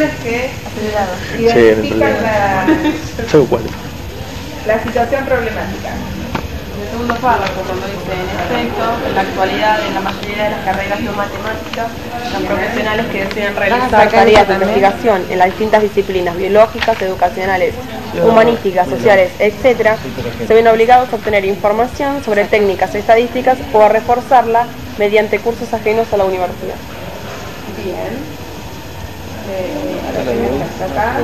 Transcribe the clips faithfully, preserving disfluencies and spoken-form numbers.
señales que identifican la, la situación problemática. En el segundo párrafo, cuando dice, en efecto, en la actualidad, en la mayoría de las carreras no matemáticas, los profesionales que deseen realizar tareas de investigación en las distintas disciplinas biológicas, educacionales, humanísticas, sociales, etcétera, se ven obligados a obtener información sobre técnicas estadísticas o a reforzarla mediante cursos ajenos a la universidad. Bien. Eh, ahora tenemos hasta acá.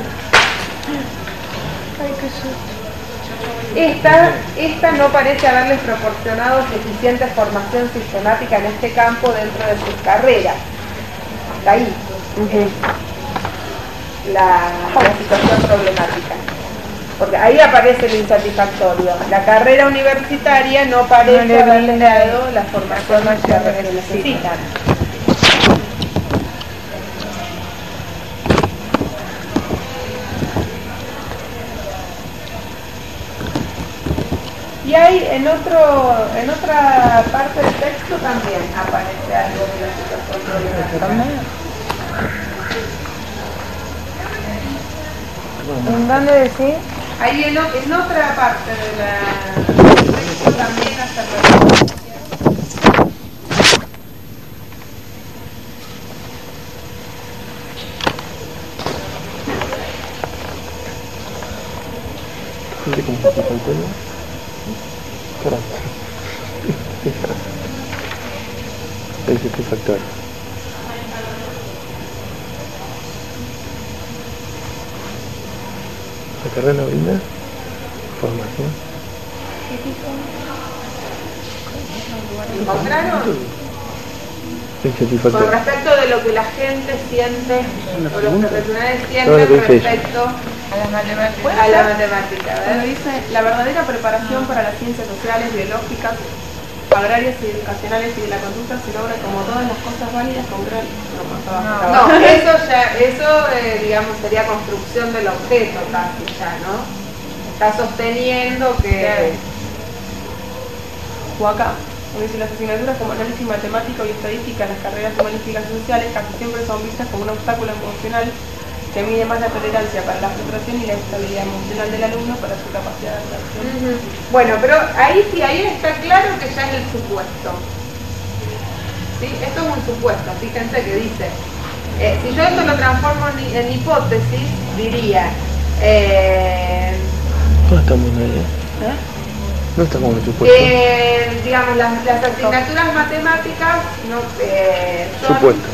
Esta, esta no parece haberles proporcionado suficiente formación sistemática en este campo dentro de sus carreras. Hasta ahí. Uh-huh. la, la situación problemática. Porque ahí aparece el insatisfactorio. La carrera universitaria no parece haberles dado la formación que necesitan. Y hay en otro, en otra parte del texto también aparece algo de la situación problemática. ¿En dónde decís? Ahí en, en otra parte de la, del texto también hasta luego. ¿Cómo se falta el tema? Es este factor. La carrera no brinda formación. ¿Encontraron? Con respecto de lo que la gente siente o los profesionales sienten no, respecto a la matemática. A la matemática, ¿verdad? Dice la verdadera preparación para las ciencias sociales, biológicas, agrarias y educacionales y de la conducta se logra como todas las cosas válidas con gran... No, no, no eso ya, eso eh, digamos sería construcción del objeto casi ya, ¿no? Está sosteniendo que... O acá. Dice, las asignaturas como análisis matemático y estadística en las carreras humanísticas y sociales casi siempre son vistas como un obstáculo emocional que mide más la tolerancia para la frustración y la estabilidad emocional del alumno para su capacidad de adaptación. Uh-huh. Bueno, pero ahí sí, ahí está claro que ya es el supuesto. ¿Sí? Esto es un supuesto, fíjense que dice, eh, si yo esto lo transformo en, en hipótesis, diría... Eh, no estamos ahí, ¿eh? ¿Eh? No está como en el supuesto. Eh, digamos, las, las asignaturas matemáticas no, eh, son... Supuesto.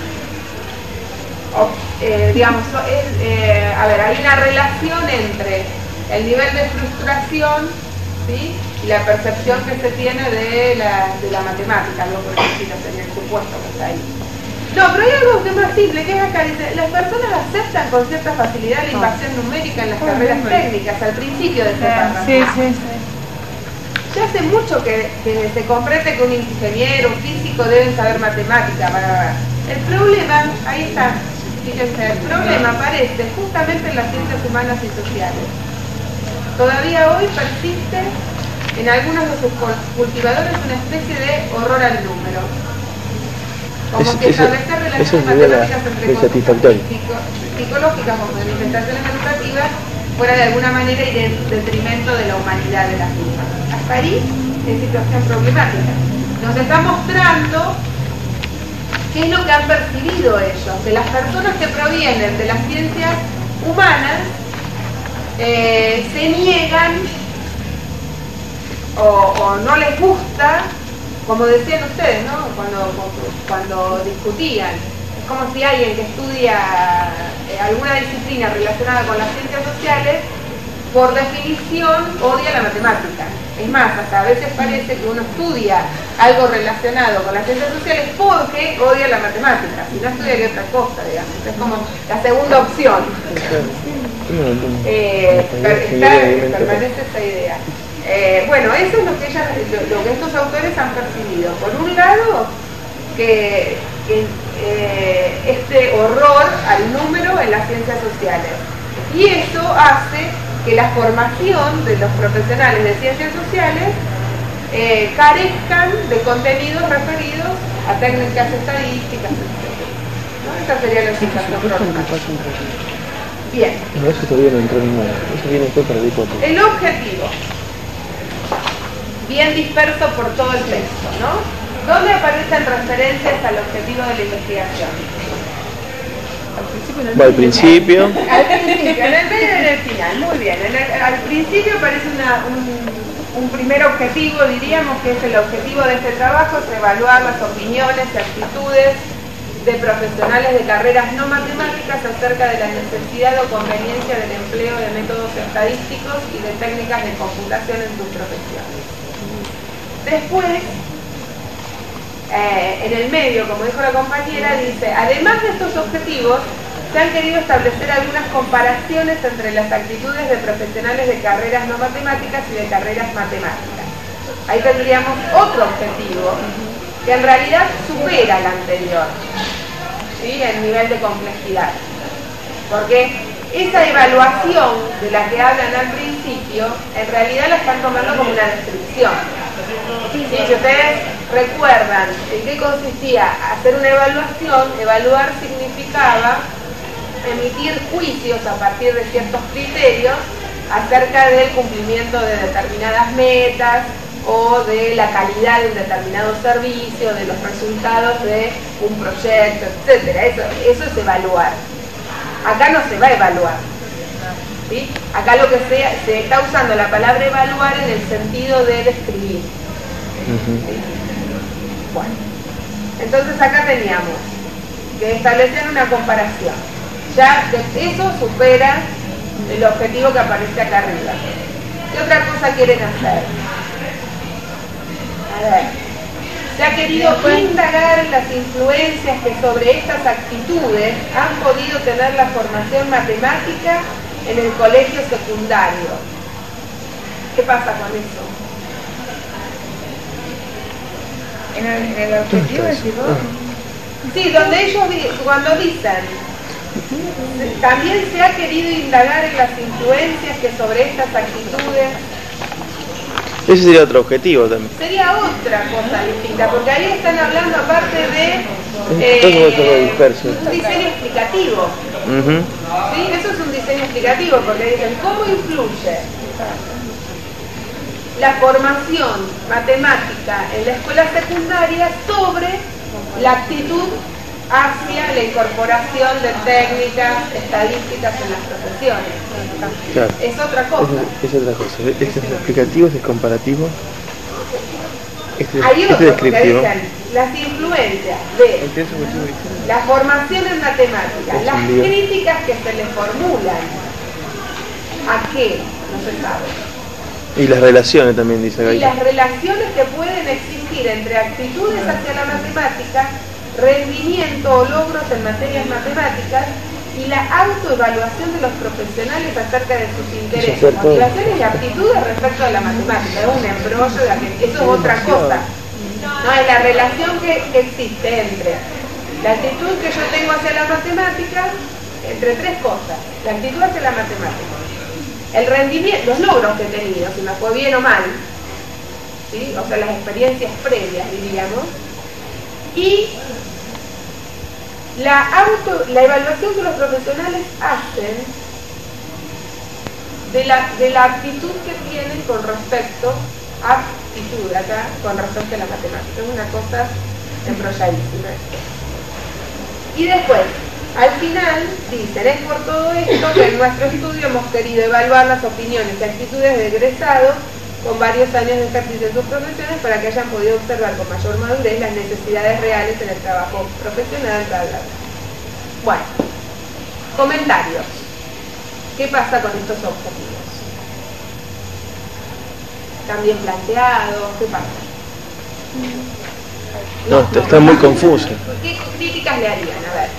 O, eh, digamos, es, eh, a ver, hay una relación entre el nivel de frustración, ¿sí? Y la percepción que se tiene de la, de la matemática, algo por el estilo, sería el supuesto que está ahí. No, pero hay algo que es más simple, que es acá, dice, las personas aceptan con cierta facilidad la invasión numérica en las carreras técnicas, al principio de ese párrafo. Sí, sí, sí. Ya hace mucho que, que se comprende que un ingeniero, un físico deben saber matemática. Para... El problema, ahí está, fíjense, el problema aparece justamente en las ciencias humanas y sociales. Todavía hoy persiste en algunos de sus cultivadores una especie de horror al número. Como es, que establecer relaciones matemáticas entre conductas psicológicas o manifestaciones educativas fuera de alguna manera y en detrimento de la humanidad de las mismas. Hasta ahí es situación problemática. Nos está mostrando qué es lo que han percibido ellos, que las personas que provienen de las ciencias humanas eh, se niegan o, o no les gusta, como decían ustedes, ¿no? Cuando, cuando discutían. Es como si alguien que estudia eh, alguna disciplina relacionada con las ciencias sociales, por definición, odia la matemática. Es más, hasta a veces parece que uno estudia algo relacionado con las ciencias sociales porque odia la matemática. Si no estudiaría otra cosa, digamos. Es como la segunda opción. Eh, está, permanece esta idea. Eh, bueno, eso es lo que, ella, lo, lo que estos autores han percibido. Por un lado, que, que eh, este horror al número en las ciencias sociales. Y eso hace que la formación de los profesionales de ciencias sociales eh, carezcan de contenidos referidos a técnicas estadísticas, etcétera. Esta sería la explicación formal. Bien. No, eso todavía no entró ninguna. Eso viene después para el hipótesis. El objetivo. Bien disperso por todo el texto, ¿no? ¿Dónde aparecen referencias al objetivo de la investigación? Va al principio. Al principio, en el medio y en el final. Muy bien. En el, al principio aparece una, un, un primer objetivo, diríamos, que es el objetivo de este trabajo, es evaluar las opiniones y actitudes de profesionales de carreras no matemáticas acerca de la necesidad o conveniencia del empleo de métodos estadísticos y de técnicas de computación en sus profesiones. Después, eh, en el medio, como dijo la compañera, dice, además de estos objetivos, se han querido establecer algunas comparaciones entre las actitudes de profesionales de carreras no matemáticas y de carreras matemáticas. Ahí tendríamos otro objetivo, que en realidad supera el anterior, ¿sí? El nivel de complejidad. Porque esa evaluación de la que hablan al principio, en realidad la están tomando como una descripción. ¿Sí? Si ustedes recuerdan en qué consistía hacer una evaluación, evaluar significaba emitir juicios a partir de ciertos criterios acerca del cumplimiento de determinadas metas, o de la calidad de un determinado servicio, de los resultados de un proyecto, etcétera. Eso, eso es evaluar. Acá no se va a evaluar, ¿sí? Acá lo que se, se está usando la palabra evaluar en el sentido de describir. Uh-huh. ¿Sí? Bueno, entonces acá teníamos que establecer una comparación. Ya eso supera el objetivo que aparece acá arriba. ¿Qué otra cosa quieren hacer? A ver, se ha querido indagar las influencias que sobre estas actitudes han podido tener la formación matemática en el colegio secundario. ¿Qué pasa con eso? En el, en el objetivo de sí, donde ellos cuando dicen también se ha querido indagar en las influencias que sobre estas actitudes. Ese sería otro objetivo también. Sería otra cosa distinta, porque ahí están hablando aparte de eh, un diseño explicativo. Uh-huh. ¿Sí? Eso es un diseño explicativo, porque dicen cómo influye la formación matemática en la escuela secundaria sobre la actitud hacia la incorporación de técnicas estadísticas en las profesiones. Claro. Es otra cosa. Es, es otra cosa. Este es explicativo, este es comparativo. Este, Hay este otro, es descriptivo. Dicen, las influencias de la formación en matemáticas, las críticas que se le formulan. ¿A qué? No se sabe. Y las relaciones también, dice Gaia. Y las relaciones que pueden existir entre actitudes hacia la matemática, rendimiento o logros en materias matemáticas y la autoevaluación de los profesionales acerca de sus intereses, motivaciones y aptitudes respecto a la matemática. Es un embrollo, de aquel, eso es otra cosa. No, es la relación que, que existe entre la actitud que yo tengo hacia la matemática, entre tres cosas. La actitud hacia la matemática, el rendimiento, los logros que he tenido, si me fue bien o mal, ¿sí? O sea, las experiencias previas, diríamos, y La, auto, la evaluación que los profesionales hacen de la, de la actitud que tienen con respecto a actitud acá, con respecto a la matemática. Es una cosa embrolladísima. Y después, al final, dicen, es por todo esto que en nuestro estudio hemos querido evaluar las opiniones y actitudes de egresados con varios años de ejercicio en sus profesiones para que hayan podido observar con mayor madurez las necesidades reales en el trabajo profesional, bla, bla, bla. Bueno, comentarios. ¿Qué pasa con estos objetivos? ¿Están bien planteados? ¿Qué pasa? No, no, está muy confuso. ¿Qué críticas le harían? A ver.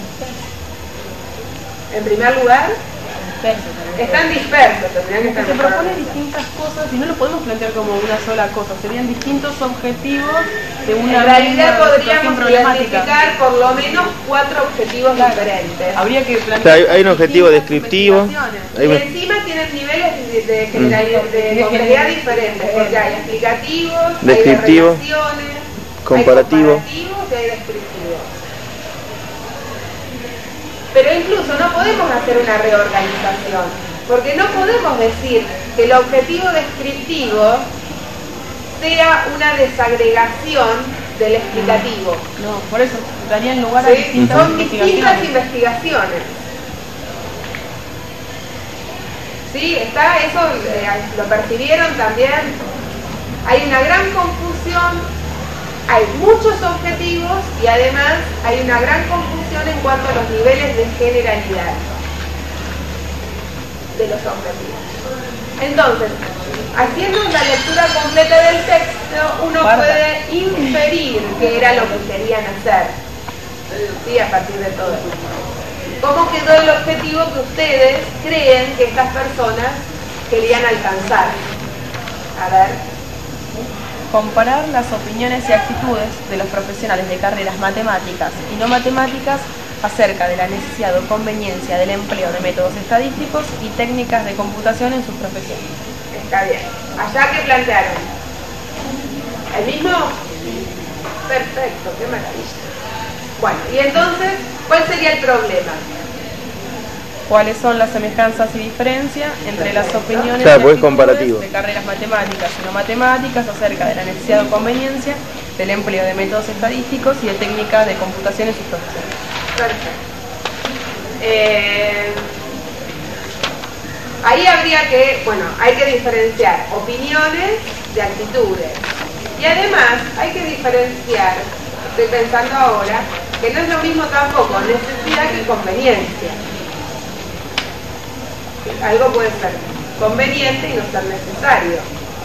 En primer lugar, están dispersos, tendrían que estar. Se proponen distintas cosas y no lo podemos plantear como una sola cosa, serían distintos objetivos de una en realidad podríamos identificar por lo menos cuatro objetivos claro. diferentes. Habría que plantear. Claro, hay un objetivo descriptivo. Y encima tienen niveles de, de, generalidad, de complejidad diferentes, porque hay explicativos, descriptivo, hay relaciones, comparativo, hay comparativos y hay descriptivos. Pero incluso no podemos hacer una reorganización, porque no podemos decir que el objetivo descriptivo sea una desagregación del explicativo. No, por eso darían lugar a ¿Sí? distintas Son distintas investigaciones. investigaciones. ¿Sí? Está, eso eh, lo percibieron también. Hay una gran confusión, hay muchos objetivos y además hay una gran confusión en cuanto a los niveles de generalidad de los objetivos. Entonces, haciendo la lectura completa del texto, uno Guarda. puede inferir qué era lo que querían hacer, ¿sí? A partir de todo esto. ¿Cómo quedó el objetivo que ustedes creen que estas personas querían alcanzar? A ver. Comparar las opiniones y actitudes de los profesionales de carreras matemáticas y no matemáticas acerca de la necesidad o conveniencia del empleo de métodos estadísticos y técnicas de computación en sus profesiones. Está bien. ¿Allá qué plantearon? ¿El mismo? Perfecto, qué maravilla. Bueno, y entonces, ¿cuál sería el problema? ¿Cuáles son las semejanzas y diferencias entre las opiniones Claro, y porque es actitudes comparativo. de carreras matemáticas y no matemáticas acerca de la necesidad o conveniencia del empleo de métodos estadísticos y de técnicas de computación en sus profesiones? Perfecto. Eh, ahí habría que, bueno, hay que diferenciar opiniones de actitudes. Y además hay que diferenciar, estoy pensando ahora, que no es lo mismo tampoco necesidad que conveniencia. Algo puede ser conveniente y no ser necesario.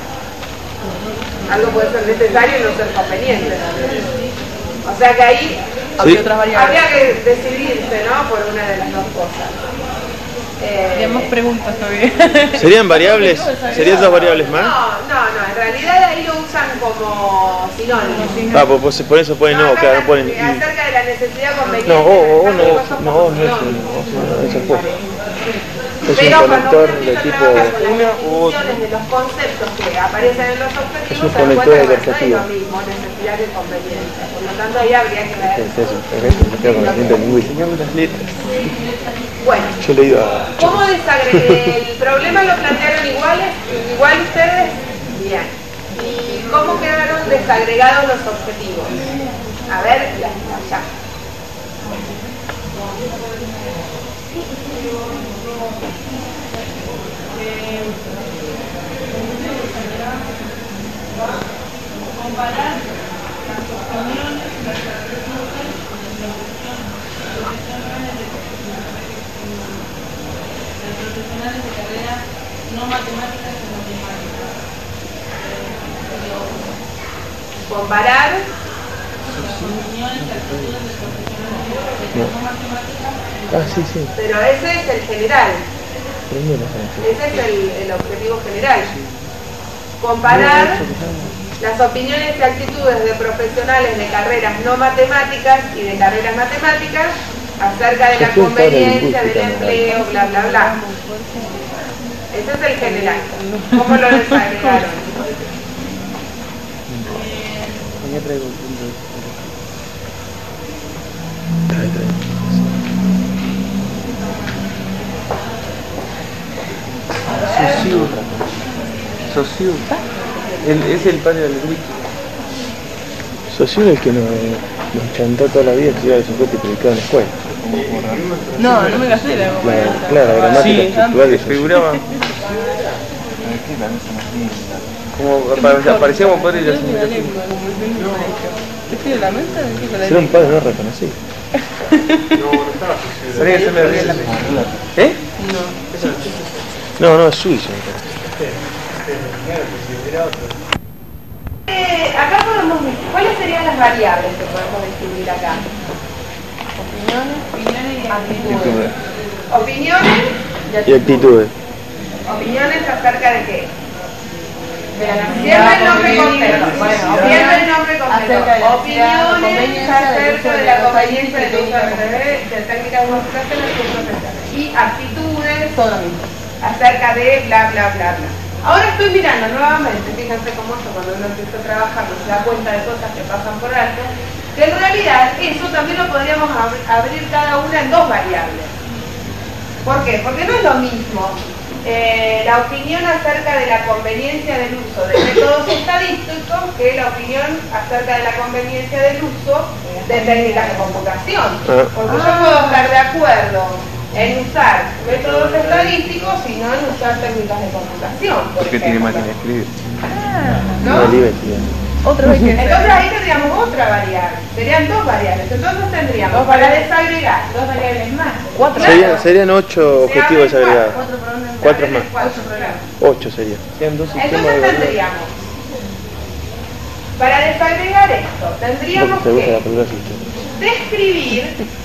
Algo puede ser necesario y no ser conveniente. O sea que ahí Sí. Otras variables. habría que decidirse, ¿no? Por una de las dos cosas. Eh, Bien, más preguntas todavía. ¿Serían variables? ¿Serían dos variables más? No, no, no, en realidad ahí lo usan como sinónimo. Ah, pues, pues por eso ponen no, acá claro, está- ponen. acerca de la necesidad conveniente. No, o, o están no, puestos no, como no es un, sinónimos. o sea, eso fue. Es Pero un cuando conector uno de empieza a tipo trabajar con las uno u otro. definiciones de los conceptos que aparecen en los objetivos, Es un se dan conector cuenta de que no es objetivo. lo mismo necesidad que conveniencia. Por lo tanto, ahí habría que ver. Es eso, es eso, me quedo con la gente lingüística. Las letras. Bueno, Yo le iba a. ¿cómo desagregar? ¿El problema lo plantearon iguales? ¿Igual ustedes? Bien. ¿Y cómo quedaron desagregados los objetivos? A ver, ya, allá. Comparar Ah, sí, sí. pero ese es el general, Prende la frase. ese es el, el objetivo general. Comparar las opiniones y actitudes de profesionales de carreras no matemáticas y de carreras matemáticas acerca de la Estoy para conveniencia del lingüística, empleo, bla, bla, bla. Ese es el general. ¿Cómo lo desagregaron? Mañana traigo un punto de. Trae, trae. Socio. Socio. El, es el padre del grupo. Socio es el que nos, nos chantó toda la vida que iba a sujeto y predicaba en la escuela. No, no me gasté la La, claro, la gramática Sí, estructural de figuraba. Como apa- aparecía como padre de la ¿Qué la mente? Era un padre no reconocido. Sabría que se me ríe la mente. ¿Eh? No, no, es suizo. Eh, acá podemos, ¿cuáles serían las variables que podemos describir acá? Opiniones, opiniones y Actitudes. Opiniones, Y actitudes. opiniones acerca de qué? de la Siempre el nombre completo. Bueno, Siempre el nombre acerca de completo. la Opiniones acerca de la conveniencia del uso de de técnicas de computación en sus profesiones. Y actitudes todo lo mismo. acerca de bla, bla, bla, bla. Ahora estoy mirando nuevamente, fíjense cómo esto cuando uno empieza a trabajar no se da cuenta de cosas que pasan por alto. que en realidad eso también lo podríamos ab abrir cada una en dos variables. ¿Por qué? Porque no es lo mismo eh, la opinión acerca de la conveniencia del uso de métodos estadísticos que la opinión acerca de la conveniencia del uso de técnicas de computación. Porque yo puedo estar de acuerdo en usar métodos estadísticos y no en usar técnicas de computación. Porque tiene máquina de escribir. Ah, ¿no? Otro hay que Entonces ahí tendríamos otra variable, serían dos variables, entonces tendríamos Dos para variables. desagregar dos variables más. Cuatro. Claro. Serían, serían ocho Se objetivos abren desagregados. cuatro, problemas, Cuatro se abren más. cuatro problemas. Ocho serían. Serían dos sistemas de Entonces variables. tendríamos, para desagregar esto, tendríamos Vos te gusta la que palabra sistema. describir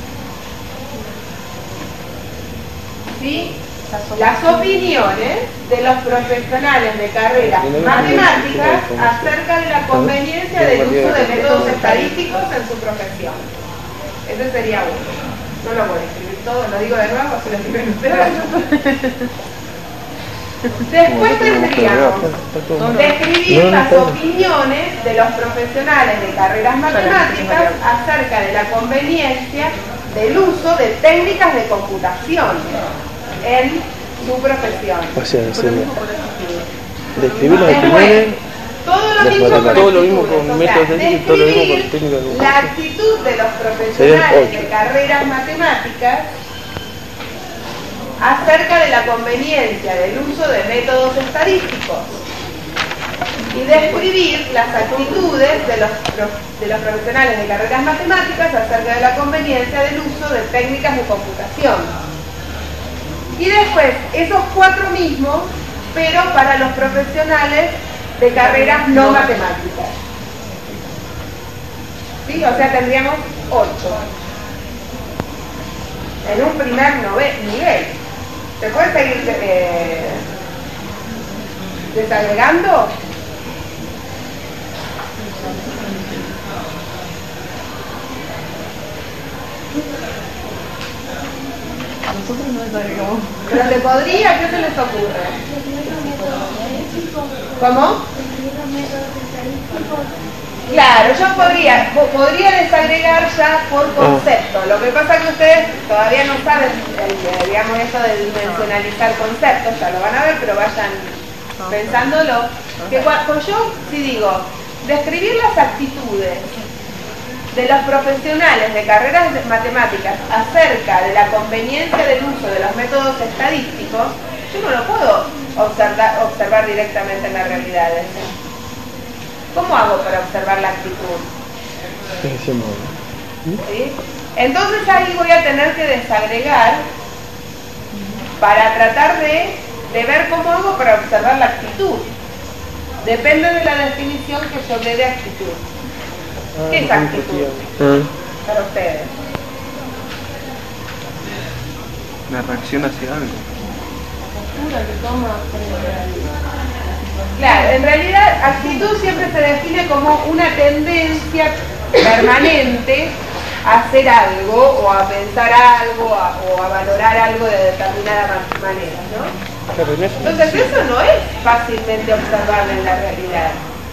¿sí? las opiniones de los profesionales de carreras matemáticas acerca de la conveniencia del uso de métodos estadísticos en su profesión. Ese sería uno. No lo voy a escribir todo, lo digo de nuevo, se lo escriben ustedes. Después tendríamos describir las opiniones de los profesionales de carreras matemáticas acerca de la conveniencia del uso de técnicas de computación en su profesión. O sea, sería describir las Después, opiniones. todo lo las mismo con matemáticas. Todo lo mismo actitudes, con o métodos sea, estadísticos, todo lo mismo con describir técnicas de la computación. actitud de los Serían profesionales ocho. de carreras matemáticas acerca de la conveniencia del uso de métodos estadísticos y describir las actitudes de los, de los profesionales de carreras matemáticas acerca de la conveniencia del uso de técnicas de computación. Y después, esos cuatro mismos, pero para los profesionales de carreras no matemáticas. ¿Sí? O sea, tendríamos ocho. En un primer nivel. ¿Se puede seguir eh, desagregando? Nosotros no desagregamos. Pero se podría, ¿qué se les ocurre? ¿Cómo? Claro, yo podría, podría desagregar ya por concepto. Lo que pasa es que ustedes todavía no saben, el, digamos, eso de dimensionalizar conceptos, ya lo van a ver, pero vayan pensándolo. Que cuando yo, si digo, describir las actitudes de los profesionales de carreras matemáticas acerca de la conveniencia del uso de los métodos estadísticos, yo no lo puedo observar, observar directamente en la realidad. ¿Cómo hago para observar la actitud? ¿Sí? Entonces ahí voy a tener que desagregar para tratar de, de ver cómo hago para observar la actitud. Depende de la definición que yo dé de actitud. ¿Qué es actitud para ustedes? La reacción hacia algo. Claro, en realidad actitud siempre se define como una tendencia permanente a hacer algo o a pensar algo a, o a valorar algo de determinada manera, ¿no? Entonces eso no es fácilmente observable en la realidad.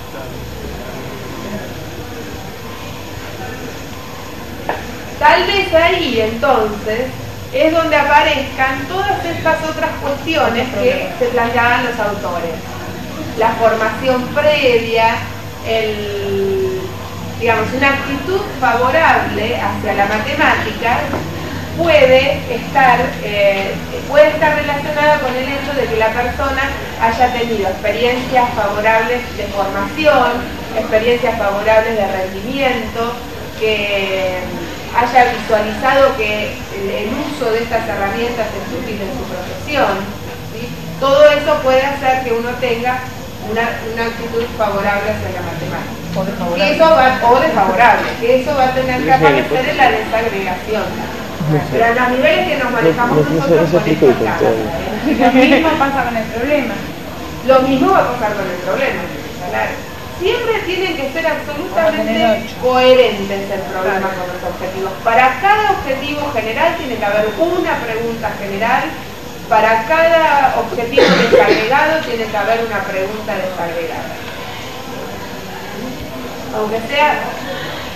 Tal vez ahí entonces es donde aparezcan todas estas otras cuestiones que se planteaban los autores. La formación previa, el, digamos, una actitud favorable hacia la matemática puede estar, eh, puede estar relacionada con el hecho de que la persona haya tenido experiencias favorables de formación, experiencias favorables de rendimiento, que haya visualizado que el uso de estas herramientas es útil en su profesión, ¿sí? Todo eso puede hacer que uno tenga una, una actitud favorable hacia la matemática. O desfavorable. Que eso va, o desfavorable, que eso va a tener que aparecer en la desagregación. Pero en los niveles que nos manejamos nosotros con esta escala. Lo mismo pasa con el problema. Lo mismo va a pasar con el problema, claro. Siempre tienen que ser absolutamente coherentes el problema con los objetivos. Para cada objetivo general tiene que haber una pregunta general. Para cada objetivo desagregado tiene que haber una pregunta desagregada. Aunque sea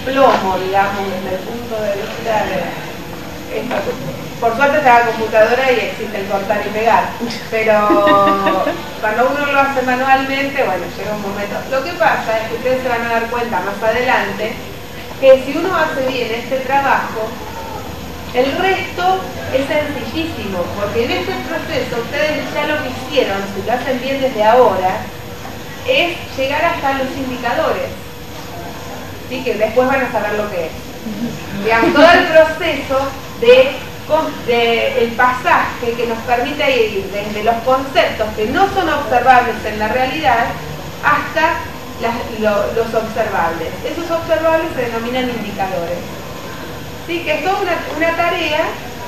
plomo, digamos, desde el punto de vista de esto. Por suerte está la computadora y existe el cortar y pegar, pero cuando uno lo hace manualmente, bueno, llega un momento. Lo que pasa es que ustedes se van a dar cuenta más adelante que si uno hace bien este trabajo, el resto es sencillísimo, porque en este proceso ustedes ya lo que hicieron, si lo hacen bien desde ahora, es llegar hasta los indicadores, ¿sí? Que después van a saber lo que es. Digamos, todo el proceso de, de el pasaje que nos permite ir desde los conceptos que no son observables en la realidad hasta las, lo, los observables. Esos observables se denominan indicadores. Sí, que es toda una, una tarea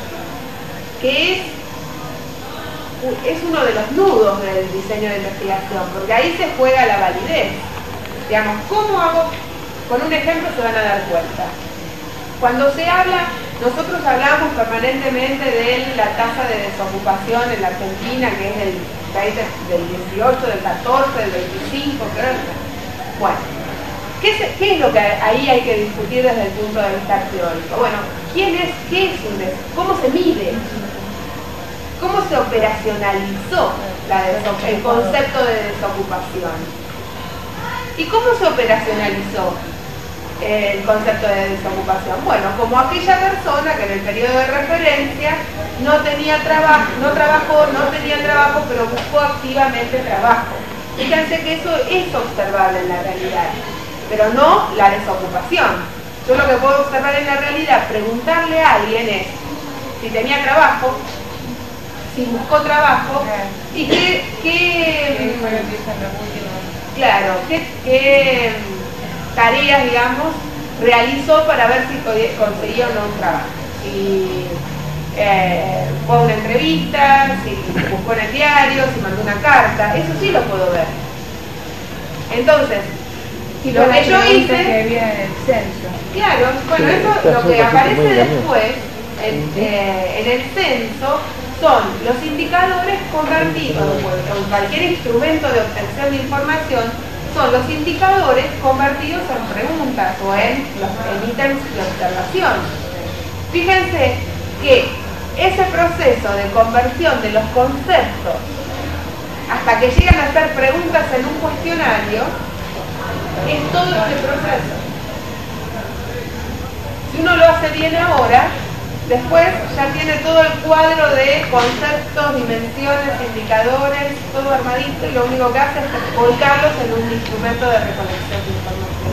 que es, es uno de los nudos del diseño de investigación, porque ahí se juega la validez. Digamos, ¿cómo hago? Con un ejemplo se van a dar cuenta. Cuando se habla, nosotros hablamos permanentemente de la tasa de desocupación en la Argentina, que es del, del dieciocho, del catorce, del veinticinco, creo. Bueno. ¿Qué es, ¿Qué es lo que ahí hay que discutir desde el punto de vista teórico? Bueno, ¿quién es, qué es un des, ¿cómo se mide? ¿Cómo se operacionalizó la el concepto de desocupación? ¿Y cómo se operacionalizó el concepto de desocupación? Bueno, como aquella persona que en el periodo de referencia no tenía trabajo, no trabajó, no tenía trabajo, pero buscó activamente trabajo. Fíjense que eso es observable en la realidad, pero no la desocupación. Yo lo que puedo observar en la realidad, preguntarle a alguien es si tenía trabajo, si buscó trabajo y qué, qué claro, qué, qué tareas, digamos, realizó para ver si conseguía o no un trabajo. Si eh, fue a una entrevista, si buscó en el diario, si mandó una carta, eso sí lo puedo ver. Entonces, y lo que yo hice, que viene en el censo. Claro, bueno, eso lo que aparece después en, eh, en el censo son los indicadores convertidos, con cualquier instrumento de obtención de información, son los indicadores convertidos en preguntas o en los en ítems de observación. Fíjense que ese proceso de conversión de los conceptos hasta que llegan a hacer preguntas en un cuestionario es todo este proceso. Si uno lo hace bien ahora, después ya tiene todo el cuadro de conceptos, dimensiones, indicadores, todo armadito, y lo único que hace es volcarlos en un instrumento de recolección de información.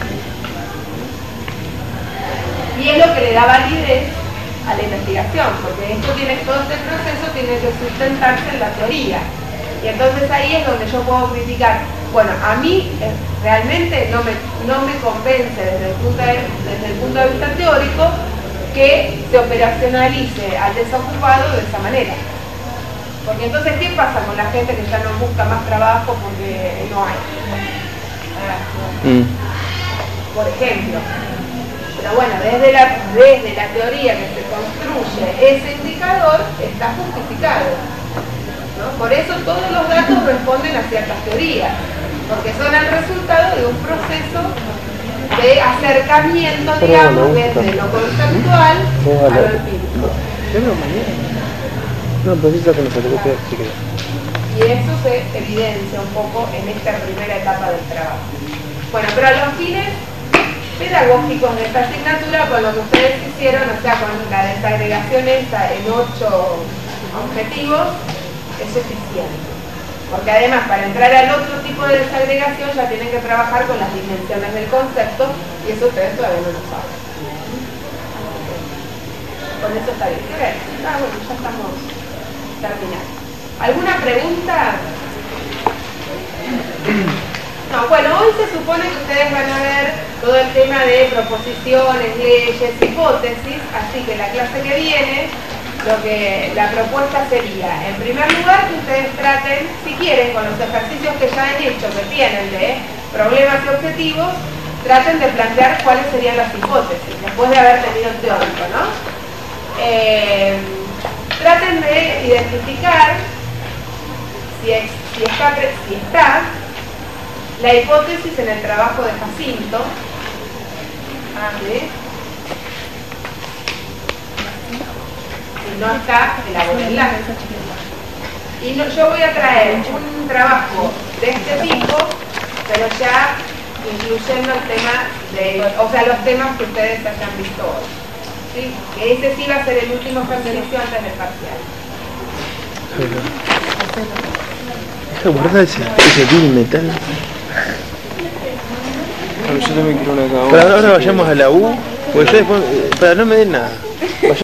Y es lo que le da validez a la investigación, porque esto tiene, todo este proceso tiene que sustentarse en la teoría. Y entonces ahí es donde yo puedo criticar. Bueno, a mí eh, realmente no me, no me convence desde el, punto de, desde el punto de vista teórico que se operacionalice al desocupado de esa manera. Porque entonces, ¿qué pasa con la gente que ya no busca más trabajo porque no hay? Mm. Por ejemplo. Pero bueno, desde la, desde la teoría que se construye ese indicador, está justificado, ¿no? Por eso todos los datos responden a ciertas teorías, porque son el resultado de un proceso de acercamiento, digamos, desde lo conceptual a lo empírico. No, pues eso que nos preocupe, si querés. Y eso se evidencia un poco en esta primera etapa del trabajo. Bueno, pero a los fines pedagógicos de esta asignatura, con lo que ustedes hicieron, o sea, con la desagregación esta en ocho objetivos, es suficiente. Porque además, para entrar al otro tipo de desagregación, ya tienen que trabajar con las dimensiones del concepto, y eso ustedes todavía no lo saben. Con eso está bien. Ah, bueno, ya estamos terminando. ¿Alguna pregunta? No, bueno, hoy se supone que ustedes van a ver todo el tema de proposiciones, leyes, hipótesis, así que la clase que viene, lo que la propuesta sería, en primer lugar, que ustedes traten, si quieren, con los ejercicios que ya han hecho, que tienen de problemas y objetivos, traten de plantear cuáles serían las hipótesis, después de haber tenido el teórico, ¿no? Eh, traten de identificar si, es, si, está, si está la hipótesis en el trabajo de Jacinto, ¿Sí? Y no está elaborado. Y no, yo voy a traer un trabajo de este tipo, pero ya incluyendo el tema de, o sea, los temas que ustedes hayan visto hoy. ¿Sí? Que ese sí va a ser el último ejercicio antes del parcial. Deja guardar ese, ese film metal. Yo también quiero una acá. Pero ahora vayamos a la U, porque yo después, para no me den nada.